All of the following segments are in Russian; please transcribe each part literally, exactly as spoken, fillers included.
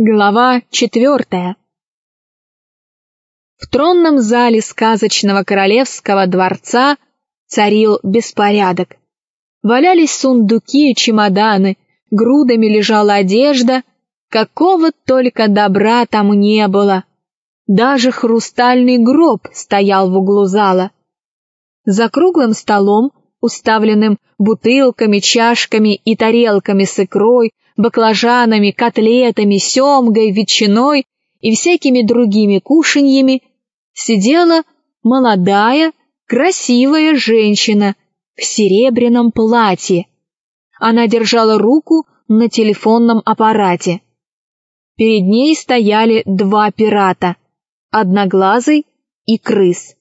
Глава четвертая. В тронном зале сказочного королевского дворца царил беспорядок. Валялись сундуки и чемоданы, грудами лежала одежда, какого только добра там не было. Даже хрустальный гроб стоял в углу зала. За круглым столом, уставленным бутылками, чашками и тарелками с икрой, баклажанами, котлетами, семгой, ветчиной и всякими другими кушаньями, сидела молодая, красивая женщина в серебряном платье. Она держала руку на телефонном аппарате. Перед ней стояли два пирата, Одноглазый и Крыс.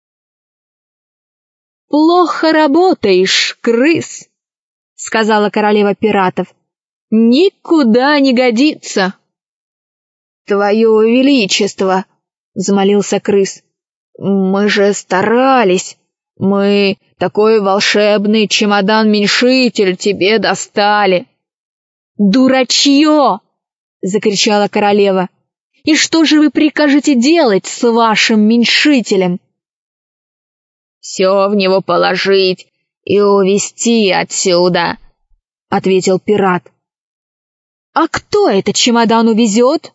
«Плохо работаешь, Крыс», — сказала королева пиратов. «Никуда не годится!» «Твое величество!» — взмолился Крыс. «Мы же старались! Мы такой волшебный чемодан-меньшитель тебе достали!» «Дурачье!» — закричала королева. «И что же вы прикажете делать с вашим меньшителем?» «Все в него положить и увезти отсюда!» — ответил пират. «А кто этот чемодан увезет?»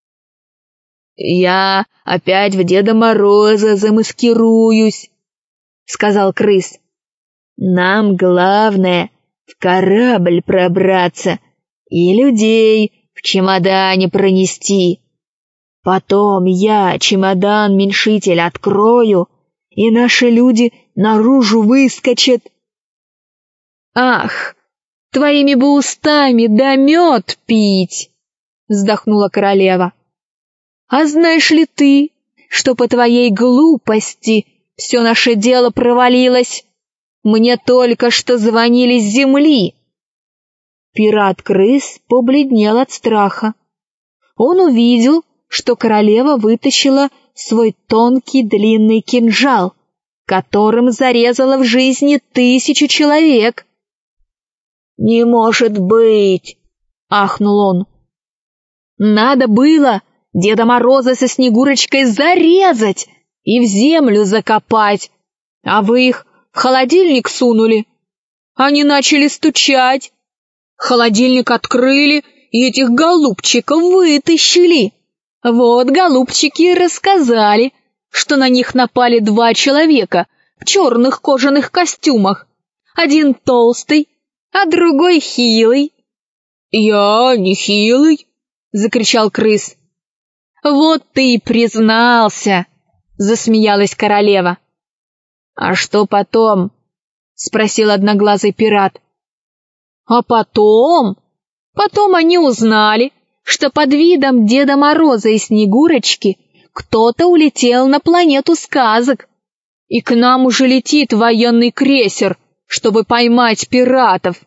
«Я опять в Деда Мороза замаскируюсь», — сказал Крыс. «Нам главное в корабль пробраться и людей в чемодане пронести. Потом я чемодан-меньшитель открою, и наши люди наружу выскочат». «Ах, твоими бы устами да мед пить!» — вздохнула королева. «А знаешь ли ты, что по твоей глупости все наше дело провалилось? Мне только что звонили с земли». Пират-крыс побледнел от страха. Он увидел, что королева вытащила свой тонкий длинный кинжал, которым зарезала в жизни тысячу человек. «Не может быть!» — ахнул он. «Надо было Деда Мороза со Снегурочкой зарезать и в землю закопать, а вы их в холодильник сунули. Они начали стучать. Холодильник открыли и этих голубчиков вытащили. Вот голубчики и рассказали, что на них напали два человека в черных кожаных костюмах. Один толстый, а другой хилый». «Я не хилый», — закричал Крыс. «Вот ты и признался», — засмеялась королева. «А что потом?» — спросил Одноглазый пират. «А потом? Потом они узнали, что под видом Деда Мороза и Снегурочки кто-то улетел на планету сказок, и к нам уже летит военный крейсер, чтобы поймать пиратов».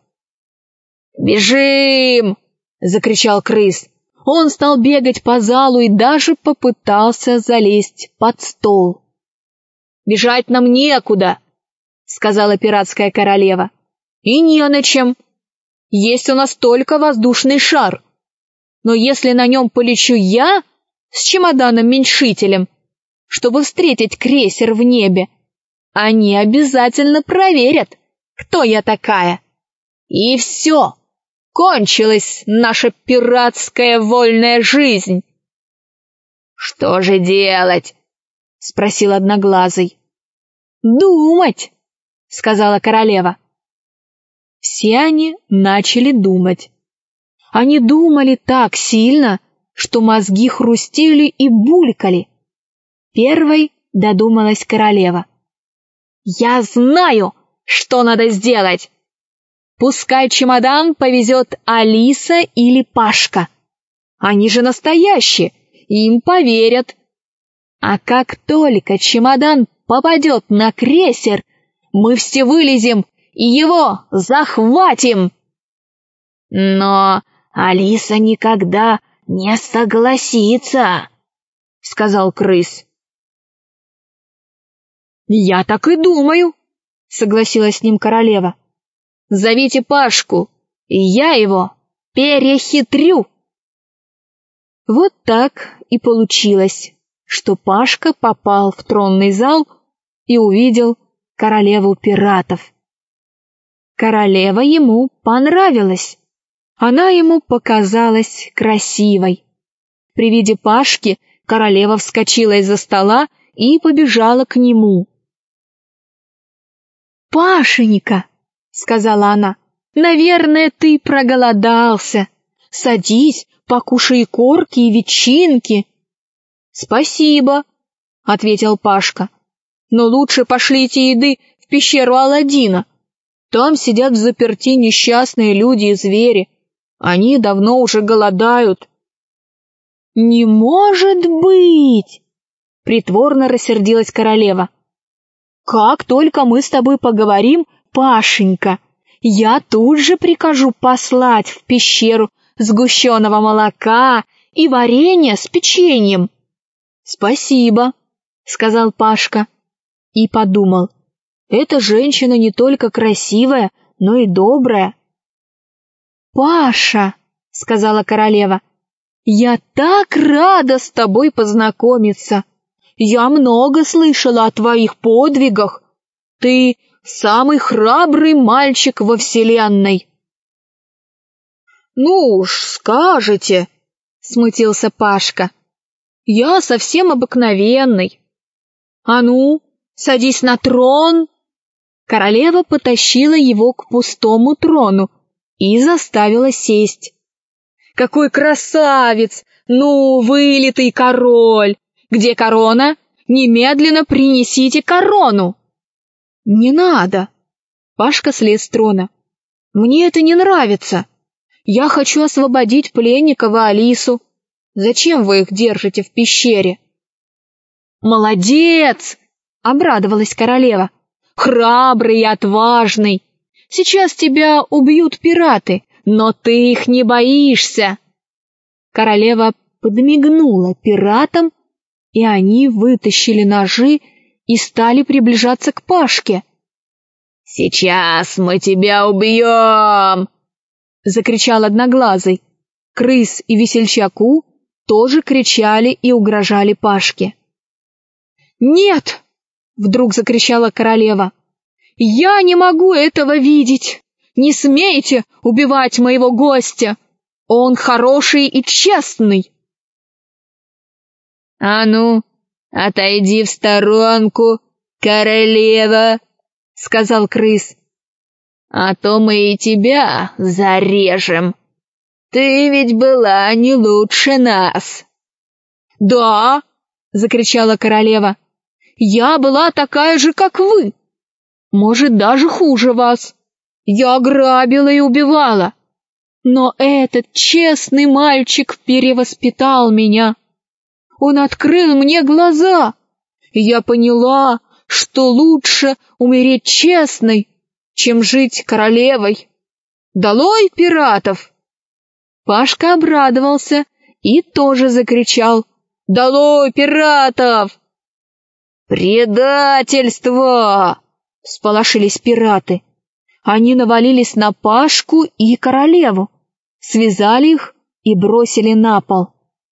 «Бежим!» — закричал Крыс. Он стал бегать по залу и даже попытался залезть под стол. «Бежать нам некуда», — сказала пиратская королева. «И не на чем. Есть у нас только воздушный шар. Но если на нем полечу я с чемоданом-меньшителем, чтобы встретить крейсер в небе, они обязательно проверят, кто я такая. И все, кончилась наша пиратская вольная жизнь». «Что же делать?» — спросил Одноглазый. «Думать», — сказала королева. Все они начали думать. Они думали так сильно, что мозги хрустели и булькали. Первой додумалась королева. «Я знаю, что надо сделать! Пускай чемодан повезет Алиса или Пашка. Они же настоящие, им поверят. А как только чемодан попадет на крейсер, мы все вылезем и его захватим». «Но Алиса никогда не согласится», — сказал Крыс. «Я так и думаю», — согласилась с ним королева. «Зовите Пашку, и я его перехитрю». Вот так и получилось, что Пашка попал в тронный зал и увидел королеву пиратов. Королева ему понравилась. Она ему показалась красивой. При виде Пашки королева вскочила из-за стола и побежала к нему. «Пашенька», — сказала она, — «наверное, ты проголодался. Садись, покушай корки и ветчинки». «Спасибо», — ответил Пашка, — «но лучше пошлите еды в пещеру Аладдина. Там сидят взаперти несчастные люди и звери. Они давно уже голодают». «Не может быть!» — притворно рассердилась королева. «Как только мы с тобой поговорим, Пашенька, я тут же прикажу послать в пещеру сгущенного молока и варенья с печеньем». «Спасибо», — сказал Пашка и подумал, эта женщина не только красивая, но и добрая. «Паша», — сказала королева, — «я так рада с тобой познакомиться. Я много слышала о твоих подвигах. Ты самый храбрый мальчик во вселенной». «Ну уж, скажете», — смутился Пашка. «Я совсем обыкновенный. А ну, садись на трон». Королева потащила его к пустому трону и заставила сесть. «Какой красавец! Ну, вылитый король! Где корона? Немедленно принесите корону!» «Не надо!» Пашка слез с трона. «Мне это не нравится. Я хочу освободить пленников и Алису. Зачем вы их держите в пещере?» «Молодец!» — обрадовалась королева. «Храбрый и отважный. Сейчас тебя убьют пираты, но ты их не боишься». Королева подмигнула пиратам, и они вытащили ножи и стали приближаться к Пашке. «Сейчас мы тебя убьем!» — закричал Одноглазый. Крыс и Весельчаку тоже кричали и угрожали Пашке. «Нет!» — вдруг закричала королева. «Я не могу этого видеть! Не смейте убивать моего гостя! Он хороший и честный!» «А ну, отойди в сторонку, королева!» — сказал крыс. «А то мы и тебя зарежем. Ты ведь была не лучше нас». «Да!» — закричала королева. «Я была такая же, как вы. Может, даже хуже вас. Я грабила и убивала. Но этот честный мальчик перевоспитал меня. Он открыл мне глаза, и я поняла, что лучше умереть честной, чем жить королевой. Долой пиратов!» Пашка обрадовался и тоже закричал: «Долой пиратов!» «Предательство!» — всполошились пираты. Они навалились на Пашку и королеву, связали их и бросили на пол.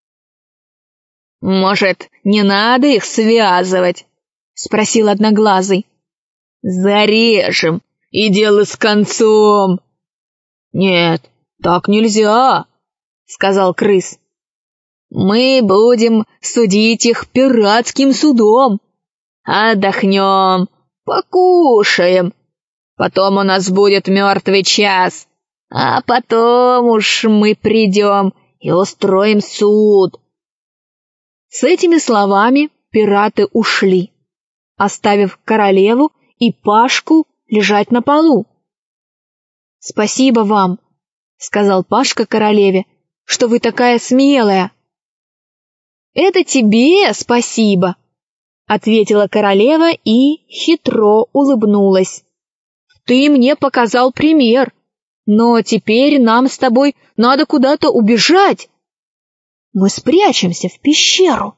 «Может, не надо их связывать?» — спросил Одноглазый. «Зарежем, и дело с концом». «Нет, так нельзя», — сказал крыс. «Мы будем судить их пиратским судом. Отдохнем, покушаем. Потом у нас будет мертвый час, а потом уж мы придем и устроим суд». С этими словами пираты ушли, оставив королеву и Пашку лежать на полу. «Спасибо вам», — сказал Пашка королеве, — «что вы такая смелая». «Это тебе спасибо», — ответила королева и хитро улыбнулась. «Ты мне показал пример, но теперь нам с тобой надо куда-то убежать. Мы спрячемся в пещеру».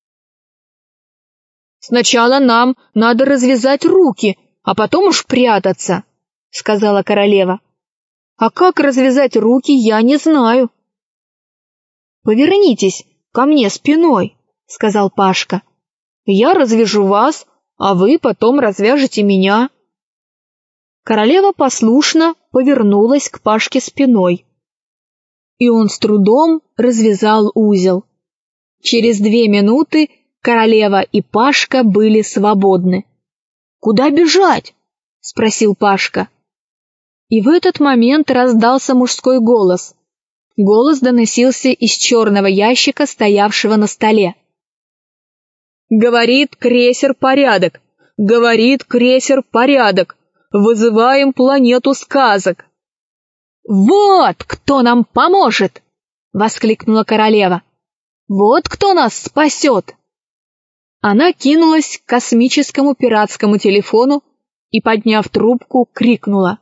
«Сначала нам надо развязать руки, а потом уж прятаться», — сказала королева. «А как развязать руки, я не знаю». «Повернитесь ко мне спиной», — сказал Пашка. «Я развяжу вас, а вы потом развяжете меня». Королева послушно повернулась к Пашке спиной, и он с трудом развязал узел. Через две минуты королева и Пашка были свободны. «Куда бежать?» — спросил Пашка. И в этот момент раздался мужской голос. Голос доносился из черного ящика, стоявшего на столе. «Говорит крейсер «Порядок», говорит крейсер «Порядок», вызываем планету сказок». «Вот кто нам поможет!» — воскликнула королева. «Вот кто нас спасет!» Она кинулась к космическому пиратскому телефону и, подняв трубку, крикнула.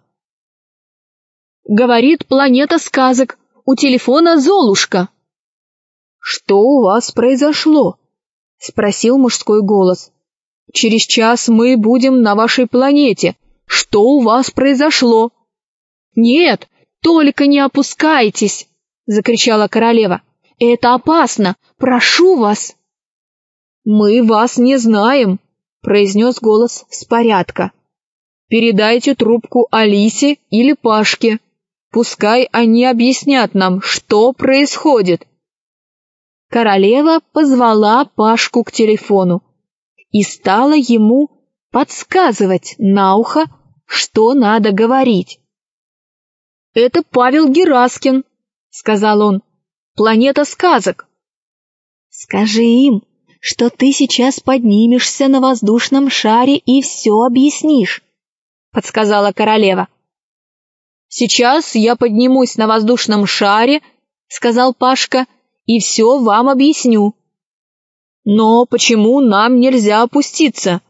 «Говорит планета сказок, у телефона Золушка». «Что у вас произошло?» — спросил мужской голос. «Через час мы будем на вашей планете. Что у вас произошло?» «Нет, только не опускайтесь!» — закричала королева. «Это опасно! Прошу вас!» «Мы вас не знаем!» — произнес голос с порядка. «Передайте трубку Алисе или Пашке. Пускай они объяснят нам, что происходит». Королева позвала Пашку к телефону и стала ему подсказывать на ухо, что надо говорить. «Это Павел Гераскин», — сказал он, — «планета сказок». «Скажи им, что ты сейчас поднимешься на воздушном шаре и все объяснишь», — подсказала королева. «Сейчас я поднимусь на воздушном шаре», — сказал Пашка, — «и все вам объясню». «Но почему нам нельзя опуститься?»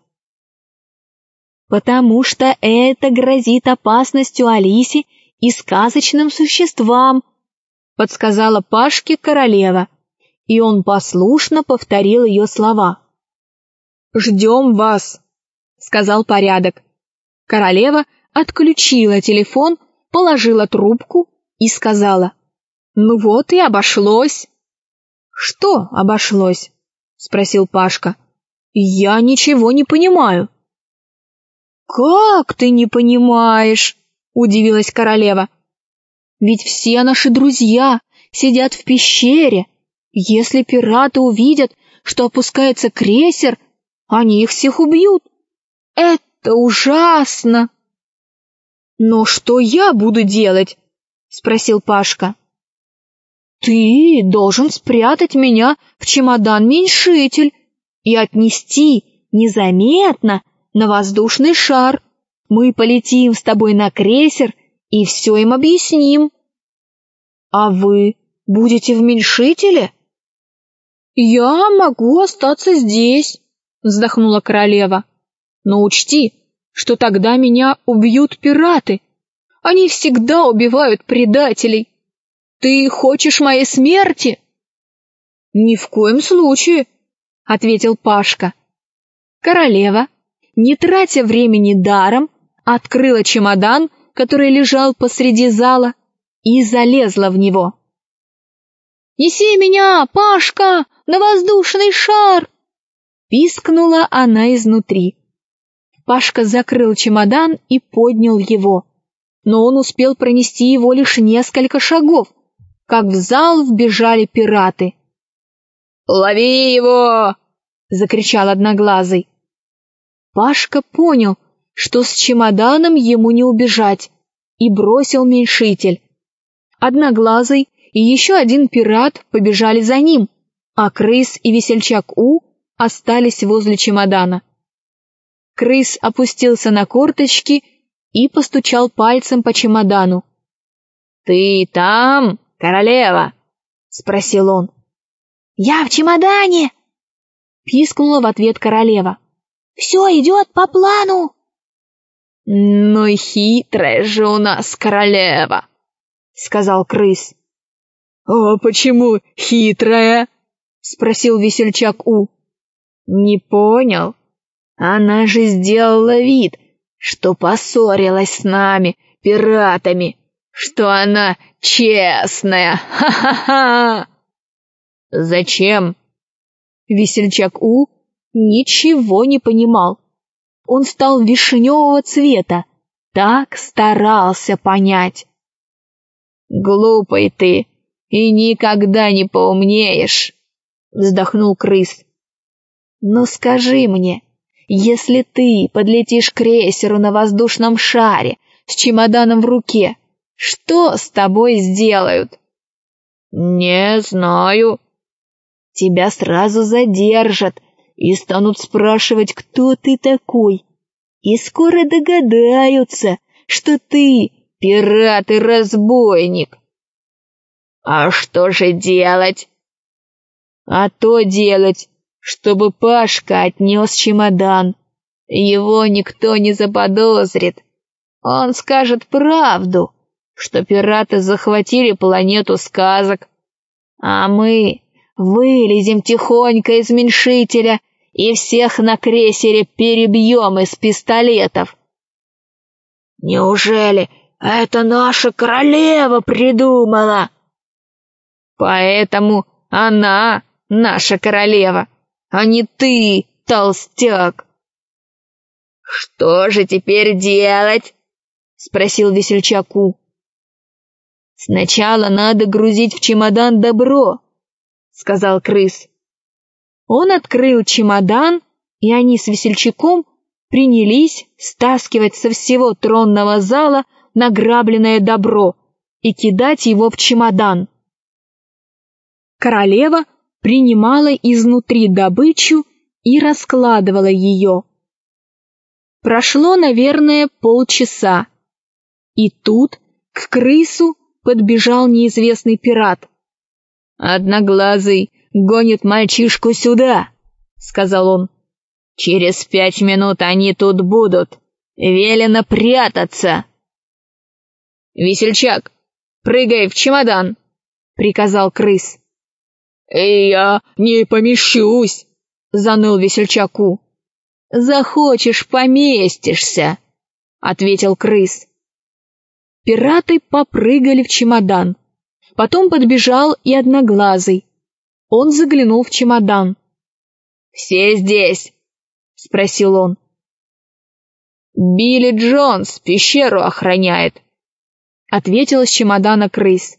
«Потому что это грозит опасностью Алисе и сказочным существам», — подсказала Пашке королева, и он послушно повторил ее слова. «Ждем вас», — сказал порядок. Королева отключила телефон, положила трубку и сказала: «Ну вот и обошлось». «Что обошлось?» — спросил Пашка. «Я ничего не понимаю». «Как ты не понимаешь?» — удивилась королева. «Ведь все наши друзья сидят в пещере. Если пираты увидят, что опускается крейсер, они их всех убьют. Это ужасно!» «Но что я буду делать?» — спросил Пашка. «Ты должен спрятать меня в чемодан-меньшитель и отнести незаметно на воздушный шар. Мы полетим с тобой на крейсер и все им объясним». «А вы будете в меньшителе?» «Я могу остаться здесь», — вздохнула королева. «Но учти, что тогда меня убьют пираты. Они всегда убивают предателей. Ты хочешь моей смерти?» «Ни в коем случае», — ответил Пашка. Королева, не тратя времени даром, открыла чемодан, который лежал посреди зала, и залезла в него. «Неси меня, Пашка, на воздушный шар!» — пискнула она изнутри. Пашка закрыл чемодан и поднял его, но он успел пронести его лишь несколько шагов, как в зал вбежали пираты. «Лови его!» — закричал Одноглазый. Пашка понял, что с чемоданом ему не убежать, и бросил меньшитель. Одноглазый и еще один пират побежали за ним, а Крыс и Весельчак У остались возле чемодана. Крыс опустился на корточки и постучал пальцем по чемодану. «Ты там, королева?» — спросил он. «Я в чемодане!» — пискнула в ответ королева. «Все идет по плану!» «Ну и хитрая же у нас королева!» — сказал Крыс. «А почему хитрая?» — спросил Весельчак У. «Не понял. Она же сделала вид, что поссорилась с нами, пиратами, что она честная. Ха-ха-ха!» Зачем? Весельчак У ничего не понимал. Он стал вишневого цвета, так старался понять. Глупый ты и никогда не поумнеешь, вздохнул крыс. Но скажи мне, если ты подлетишь к крейсеру на воздушном шаре с чемоданом в руке, что с тобой сделают? Не знаю. Тебя сразу задержат и станут спрашивать, кто ты такой. И скоро догадаются, что ты пират и разбойник. А что же делать? А то делать, чтобы Пашка отнес чемодан. Его никто не заподозрит. Он скажет правду, что пираты захватили планету сказок. А мы вылезем тихонько из меньшителя и всех на крейсере перебьем из пистолетов. Неужели это наша королева придумала? Поэтому она наша королева, а не ты, толстяк. Что же теперь делать? Спросил Весельчак У. Сначала надо грузить в чемодан добро, сказал крыс. Он открыл чемодан, и они с Весельчаком принялись стаскивать со всего тронного зала награбленное добро и кидать его в чемодан. Королева принимала изнутри добычу и раскладывала ее. Прошло, наверное, полчаса, и тут к крысу подбежал неизвестный пират. «Одноглазый гонит мальчишку сюда», — сказал он. «Через пять минут они тут будут. Велено прятаться». «Весельчак, прыгай в чемодан», — приказал крыс. «Я не помещусь», — заныл Весельчак У. «Захочешь, поместишься», — ответил крыс. Пираты попрыгали в чемодан. Потом подбежал и Одноглазый. Он заглянул в чемодан. «Все здесь?» — спросил он. «Билли Джонс пещеру охраняет», — ответил из чемодана крыс.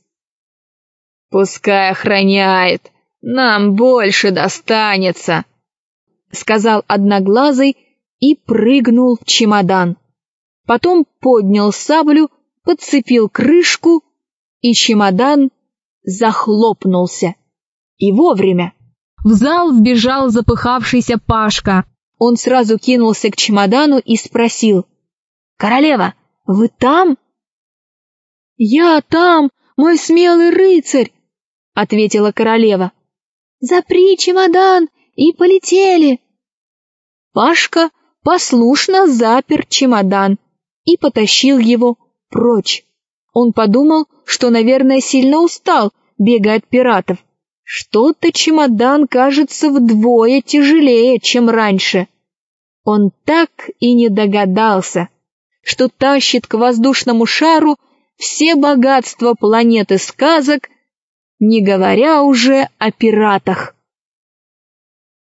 «Пускай охраняет, нам больше достанется», — сказал Одноглазый и прыгнул в чемодан. Потом поднял саблю, подцепил крышку, и чемодан захлопнулся. И вовремя. В зал вбежал запыхавшийся Пашка. Он сразу кинулся к чемодану и спросил: «Королева, вы там?» «Я там, мой смелый рыцарь», — ответила королева. «Запри чемодан и полетели». Пашка послушно запер чемодан и потащил его прочь. Он подумал, что, наверное, сильно устал, бегая от пиратов. Что-то чемодан кажется вдвое тяжелее, чем раньше. Он так и не догадался, что тащит к воздушному шару все богатства планеты сказок, не говоря уже о пиратах.